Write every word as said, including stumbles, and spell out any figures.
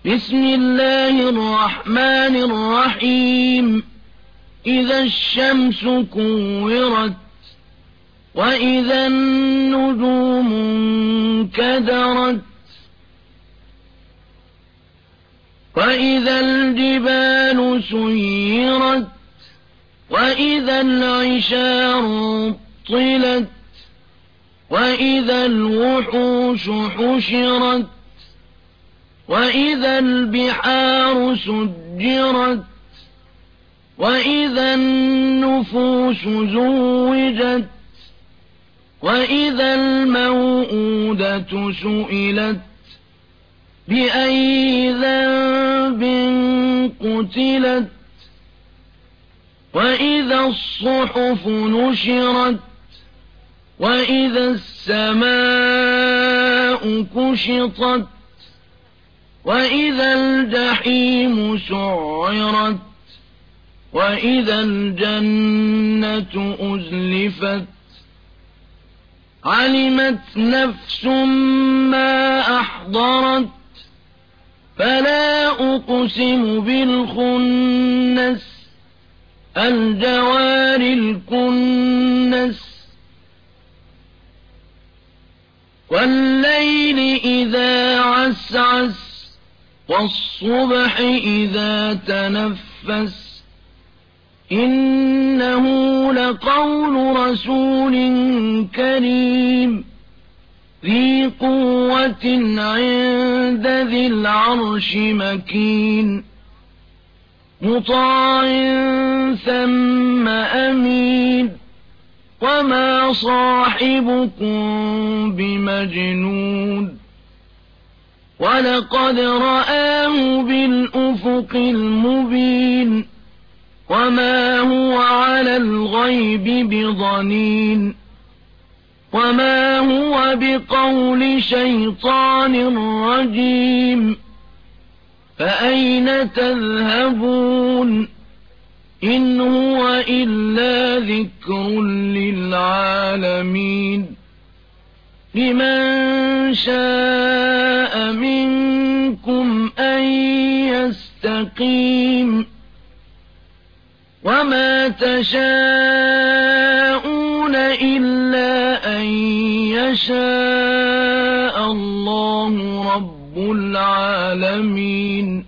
بسم الله الرحمن الرحيم إذا الشمس كورت وإذا النجوم انكدرت وإذا الجبال سيرت وإذا العشار طلت وإذا الوحوش حشرت وإذا البحار سجرت وإذا النفوس زوجت وإذا الموءودة سئلت بأي ذنب قتلت وإذا الصحف نشرت وإذا السماء كشطت وإذا الجحيم سعرت وإذا الجنة أزلفت علمت نفس ما أحضرت فلا أقسم بالخنس الجوار الكنس والليل إذا عسعس والصبح إذا تنفس إنه لقول رسول كريم ذي قوة عند ذي العرش مكين مطاع ثم أمين وما صاحبكم بمجنون ولقد رآه بالأفق المبين وما هو على الغيب بضنين وما هو بقول شيطان رجيم فأين تذهبون إن هو إلا ذكر للعالمين لمن شاء منكم أن يستقيم وما تشاءون إلا أن يشاء الله رب العالمين.